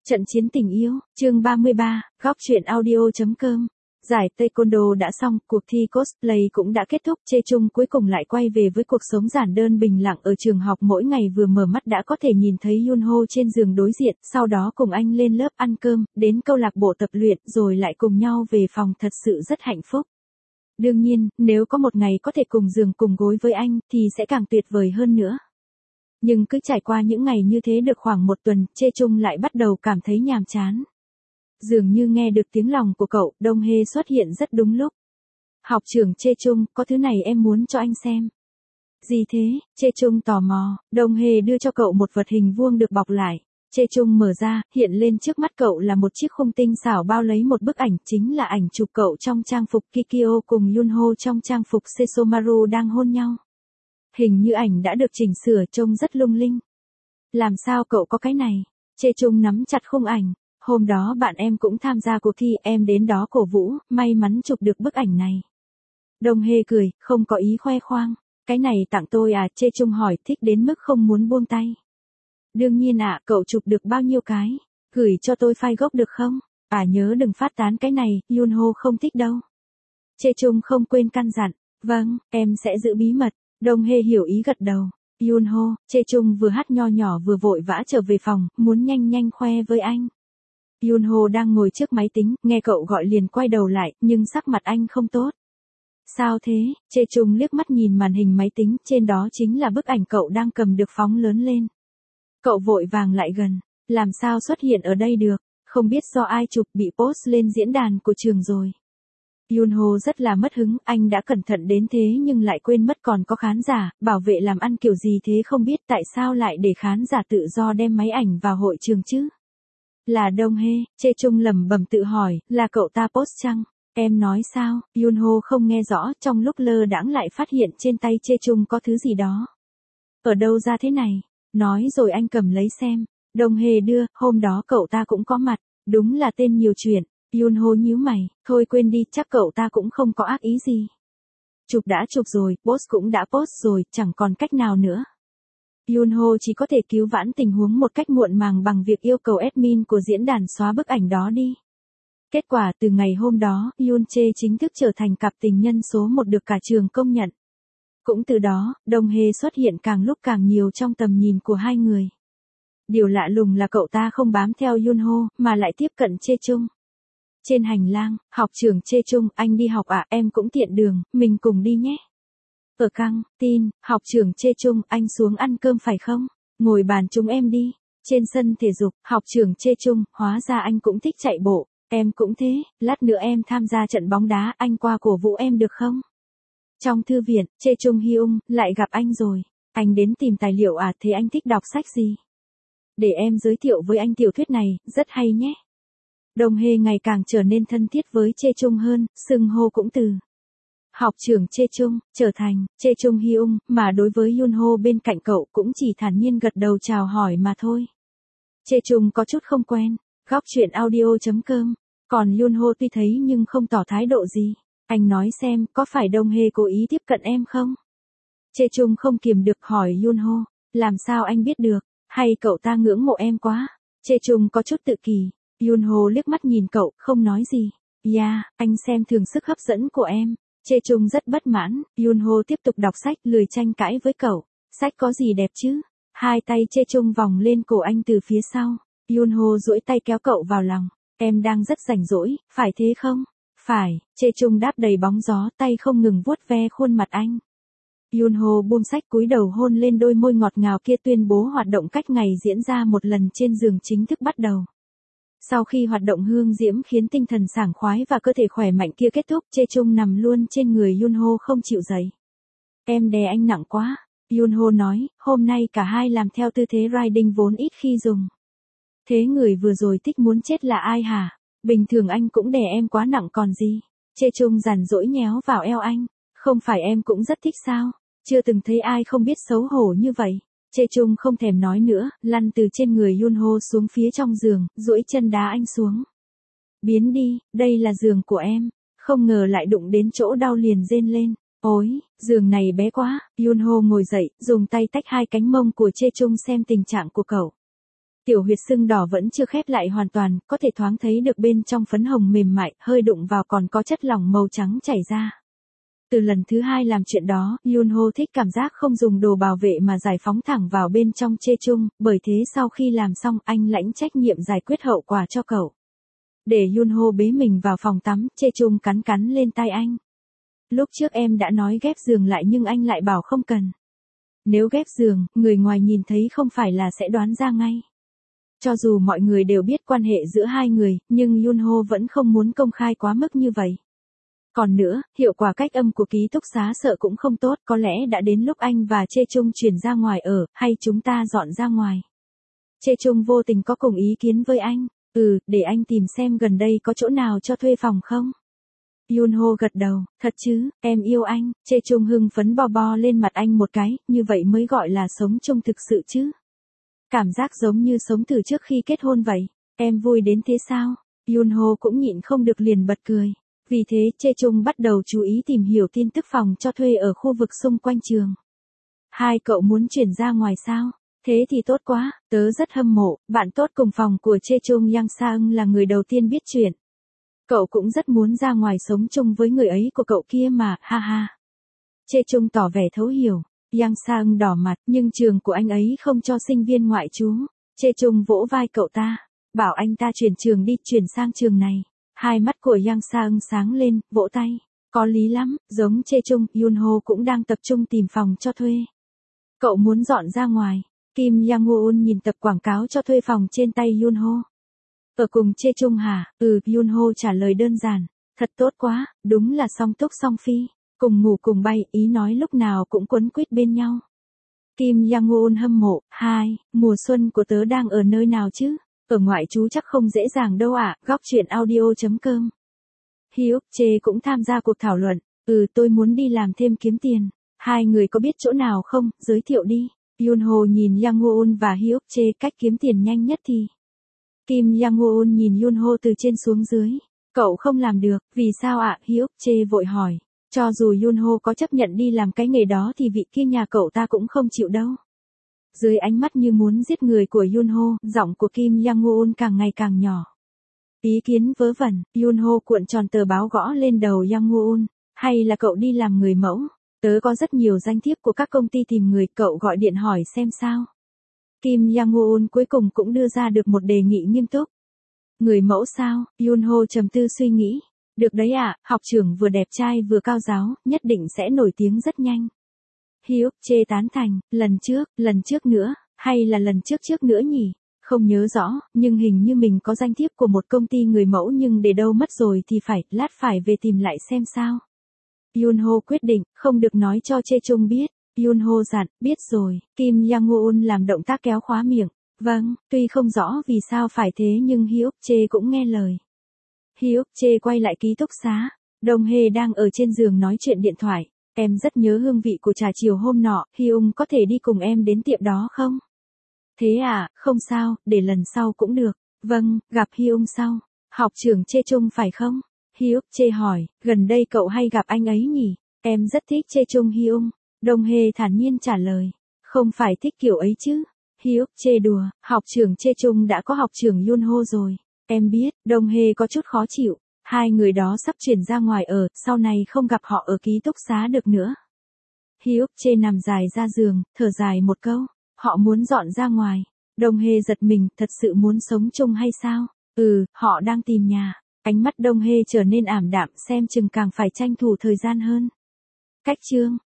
Trận chiến tình yêu, chương 33, góc truyện audio.com. Giải Taekwondo đã xong, cuộc thi cosplay cũng đã kết thúc, Chê Chung cuối cùng lại quay về với cuộc sống giản đơn bình lặng ở trường học, mỗi ngày vừa mở mắt đã có thể nhìn thấy Yunho trên giường đối diện, sau đó cùng anh lên lớp ăn cơm, đến câu lạc bộ tập luyện, rồi lại cùng nhau về phòng, thật sự rất hạnh phúc. Đương nhiên, nếu có một ngày có thể cùng giường cùng gối với anh, thì sẽ càng tuyệt vời hơn nữa. Nhưng cứ trải qua những ngày như thế được khoảng một tuần, Chê Chung lại bắt đầu cảm thấy nhàm chán. Dường như nghe được tiếng lòng của cậu, Đông Hê xuất hiện rất đúng lúc. Học trưởng Chê Chung, có thứ này em muốn cho anh xem. Gì thế? Chê Chung tò mò, Đông Hê đưa cho cậu một vật hình vuông được bọc lại. Chê Chung mở ra, hiện lên trước mắt cậu là một chiếc khung tinh xảo bao lấy một bức ảnh, chính là ảnh chụp cậu trong trang phục Kikyo cùng Yunho trong trang phục Sesomaru đang hôn nhau. Hình như ảnh đã được chỉnh sửa, trông rất lung linh. Làm sao cậu có cái này? Chê Chung nắm chặt khung ảnh. Hôm đó bạn em cũng tham gia cuộc thi, em đến đó cổ vũ, may mắn chụp được bức ảnh này. Đông Hê cười, không có ý khoe khoang. Cái này tặng tôi à? Chê Chung hỏi, thích đến mức không muốn buông tay. Đương nhiên ạ, cậu chụp được bao nhiêu cái? Gửi cho tôi file gốc được không? À nhớ đừng phát tán cái này, Yunho không thích đâu. Chê Chung không quên căn dặn. Vâng, em sẽ giữ bí mật. Đông Hê hiểu ý gật đầu. Yunho, Chê Chung vừa hát nho nhỏ vừa vội vã trở về phòng, muốn nhanh nhanh khoe với anh. Yunho đang ngồi trước máy tính, nghe cậu gọi liền quay đầu lại, nhưng sắc mặt anh không tốt. Sao thế? Chê Chung liếc mắt nhìn màn hình máy tính, trên đó chính là bức ảnh cậu đang cầm được phóng lớn lên. Cậu vội vàng lại gần, làm sao xuất hiện ở đây được, không biết do ai chụp, bị post lên diễn đàn của trường rồi. Yunho rất là mất hứng, anh đã cẩn thận đến thế nhưng lại quên mất còn có khán giả, bảo vệ làm ăn kiểu gì thế không biết, tại sao lại để khán giả tự do đem máy ảnh vào hội trường chứ? Là Đông Hê, Chê Chung lẩm bẩm tự hỏi, là cậu ta post chăng? Em nói sao? Yunho không nghe rõ, trong lúc lơ đãng lại phát hiện trên tay Chê Chung có thứ gì đó. Ở đâu ra thế này? Nói rồi anh cầm lấy xem. Đông Hê đưa, hôm đó cậu ta cũng có mặt, đúng là tên nhiều chuyện. Yunho nhíu mày, thôi quên đi, chắc cậu ta cũng không có ác ý gì. Chụp đã chụp rồi, post cũng đã post rồi, chẳng còn cách nào nữa. Yunho chỉ có thể cứu vãn tình huống một cách muộn màng bằng việc yêu cầu admin của diễn đàn xóa bức ảnh đó đi. Kết quả từ ngày hôm đó, Yunche chính thức trở thành cặp tình nhân số 1 được cả trường công nhận. Cũng từ đó, Đông Hê xuất hiện càng lúc càng nhiều trong tầm nhìn của hai người. Điều lạ lùng là cậu ta không bám theo Yunho, mà lại tiếp cận Chê Chung. Trên hành lang, học trưởng Chê Chung, anh đi học à, em cũng tiện đường, mình cùng đi nhé. Ở căng tin, học trưởng Chê Chung, anh xuống ăn cơm phải không? Ngồi bàn chúng em đi. Trên sân thể dục, học trưởng Chê Chung, hóa ra anh cũng thích chạy bộ, em cũng thế, lát nữa em tham gia trận bóng đá, anh qua cổ vũ em được không? Trong thư viện, Chê Chung Hyung, lại gặp anh rồi. Anh đến tìm tài liệu à, thế anh thích đọc sách gì? Để em giới thiệu với anh tiểu thuyết này, rất hay nhé. Đông Hê ngày càng trở nên thân thiết với Chê Chung hơn, xưng hô cũng từ học trưởng Chê Chung, trở thành Chê Chung Hyung, mà đối với Yunho bên cạnh cậu cũng chỉ thản nhiên gật đầu chào hỏi mà thôi. Chê Chung có chút không quen, góc truyện audio.com, còn Yunho tuy thấy nhưng không tỏ thái độ gì. Anh nói xem, có phải Đông Hê cố ý tiếp cận em không? Chê Chung không kiềm được hỏi Yunho, làm sao anh biết được, hay cậu ta ngưỡng mộ em quá? Chê Chung có chút tự kỳ. Yunho liếc mắt nhìn cậu, không nói gì. Anh xem thường sức hấp dẫn của em. Chê Chung rất bất mãn, Yunho tiếp tục đọc sách, lười tranh cãi với cậu. Sách có gì đẹp chứ? Hai tay Chê Chung vòng lên cổ anh từ phía sau. Yunho duỗi tay kéo cậu vào lòng. Em đang rất rảnh rỗi, phải thế không? Phải, Chê Chung đáp đầy bóng gió, tay không ngừng vuốt ve khuôn mặt anh. Yunho buông sách cúi đầu hôn lên đôi môi ngọt ngào kia, tuyên bố hoạt động cách ngày diễn ra một lần trên giường chính thức bắt đầu. Sau khi hoạt động hương diễm khiến tinh thần sảng khoái và cơ thể khỏe mạnh kia kết thúc, Chê Chung nằm luôn trên người Yunho không chịu dậy. Em đè anh nặng quá, Yunho nói, hôm nay cả hai làm theo tư thế riding vốn ít khi dùng. Thế người vừa rồi thích muốn chết là ai hả? Bình thường anh cũng đè em quá nặng còn gì. Chê Chung giàn dỗi nhéo vào eo anh, không phải em cũng rất thích sao? Chưa từng thấy ai không biết xấu hổ như vậy. Chê Chung không thèm nói nữa, lăn từ trên người Yunho xuống phía trong giường, duỗi chân đá anh xuống. Biến đi, đây là giường của em. Không ngờ lại đụng đến chỗ đau liền rên lên. Ôi, giường này bé quá. Yunho ngồi dậy, dùng tay tách hai cánh mông của Chê Chung xem tình trạng của cậu. Tiểu huyệt sưng đỏ vẫn chưa khép lại hoàn toàn, có thể thoáng thấy được bên trong phấn hồng mềm mại, hơi đụng vào còn có chất lỏng màu trắng chảy ra. Từ lần thứ 2 làm chuyện đó, Yunho thích cảm giác không dùng đồ bảo vệ mà giải phóng thẳng vào bên trong Chae-chung, bởi thế sau khi làm xong anh lãnh trách nhiệm giải quyết hậu quả cho cậu. Để Yunho bế mình vào phòng tắm, Chae-chung cắn cắn lên tai anh. Lúc trước em đã nói ghép giường lại nhưng anh lại bảo không cần. Nếu ghép giường, người ngoài nhìn thấy không phải là sẽ đoán ra ngay. Cho dù mọi người đều biết quan hệ giữa hai người, nhưng Yunho vẫn không muốn công khai quá mức như vậy. Còn nữa, hiệu quả cách âm của ký túc xá sợ cũng không tốt, có lẽ đã đến lúc anh và Chae-chung chuyển ra ngoài ở, hay chúng ta dọn ra ngoài. Chae-chung vô tình có cùng ý kiến với anh, để anh tìm xem gần đây có chỗ nào cho thuê phòng không. Yunho gật đầu, thật chứ, em yêu anh, Chae-chung hưng phấn bo bo lên mặt anh một cái, như vậy mới gọi là sống chung thực sự chứ. Cảm giác giống như sống từ trước khi kết hôn vậy, em vui đến thế sao? Yunho cũng nhịn không được liền bật cười. Vì thế Chae-chung bắt đầu chú ý tìm hiểu tin tức phòng cho thuê ở khu vực xung quanh trường. Hai cậu muốn chuyển ra ngoài sao? Thế thì tốt quá, tớ rất hâm mộ, bạn tốt cùng phòng của Chae-chung Yang Sa-eung là người đầu tiên biết chuyện. Cậu cũng rất muốn ra ngoài sống chung với người ấy của cậu kia mà, ha ha. Chae-chung tỏ vẻ thấu hiểu, Yang Sa-eung đỏ mặt, nhưng trường của anh ấy không cho sinh viên ngoại trú. Chae-chung vỗ vai cậu ta, bảo anh ta chuyển trường đi, chuyển sang trường này. Hai mắt của Yang Sa-eung sáng lên, vỗ tay. Có lý lắm, giống Chae-chung, Yunho cũng đang tập trung tìm phòng cho thuê. Cậu muốn dọn ra ngoài. Kim Yang-won nhìn tập quảng cáo cho thuê phòng trên tay Yunho. Ở cùng Chae-chung hả? Yunho trả lời đơn giản. Thật tốt quá, đúng là song túc song phi. Cùng ngủ cùng bay, ý nói lúc nào cũng quấn quýt bên nhau. Kim Yang-won hâm mộ. Mùa xuân của tớ đang ở nơi nào chứ? Ở ngoại trú chắc không dễ dàng đâu ạ. Góc chuyện audio.com. Hyuk Chae cũng tham gia cuộc thảo luận. Tôi muốn đi làm thêm kiếm tiền. Hai người có biết chỗ nào không? Giới thiệu đi. Yunho nhìn Yang-won và Hyuk Chae, cách kiếm tiền nhanh nhất thì. Kim Yang-won nhìn Yunho từ trên xuống dưới. Cậu không làm được, vì sao ạ? Hyuk Chae vội hỏi. Cho dù Yunho có chấp nhận đi làm cái nghề đó thì vị kia nhà cậu ta cũng không chịu đâu. Dưới ánh mắt như muốn giết người của Yunho, giọng của Kim Yang-won càng ngày càng nhỏ. Ý kiến vớ vẩn, Yunho cuộn tròn tờ báo gõ lên đầu Yang-won. Hay là cậu đi làm người mẫu? Tớ có rất nhiều danh thiếp của các công ty tìm người, cậu gọi điện hỏi xem sao. Kim Yang-won cuối cùng cũng đưa ra được một đề nghị nghiêm túc. Người mẫu sao? Yunho trầm tư suy nghĩ. Được đấy ạ, học trưởng vừa đẹp trai vừa cao giáo, nhất định sẽ nổi tiếng rất nhanh. Hyuk Chae tán thành, lần trước nữa, hay là lần trước nữa nhỉ? Không nhớ rõ, nhưng hình như mình có danh thiếp của một công ty người mẫu nhưng để đâu mất rồi thì lát phải về tìm lại xem sao. Yunho quyết định, không được nói cho Chae-chung biết. Yunho dặn, biết rồi. Kim Yang-won làm động tác kéo khóa miệng. Vâng, tuy không rõ vì sao phải thế nhưng Hyuk Chae cũng nghe lời. Hyuk Chae quay lại ký túc xá. Dong Hae đang ở trên giường nói chuyện điện thoại. Em rất nhớ hương vị của trà chiều hôm nọ, Hyung có thể đi cùng em đến tiệm đó không? Thế à, không sao, để lần sau cũng được. Vâng, gặp Hyung sau. Học trưởng Chae-chung phải không? Hyuk Chae hỏi, gần đây cậu hay gặp anh ấy nhỉ? Em rất thích Chae-chung Hyung. Dong Hae thản nhiên trả lời. Không phải thích kiểu ấy chứ. Hyuk Chae đùa, học trưởng Chae-chung đã có học trưởng Yunho rồi. Em biết, Dong Hae có chút khó chịu. Hai người đó sắp chuyển ra ngoài ở, sau này không gặp họ ở ký túc xá được nữa. Hyuk Chae nằm dài ra giường, thở dài một câu. Họ muốn dọn ra ngoài. Dong Hae giật mình, thật sự muốn sống chung hay sao? Họ đang tìm nhà. Ánh mắt Dong Hae trở nên ảm đạm, xem chừng càng phải tranh thủ thời gian hơn. Cách chương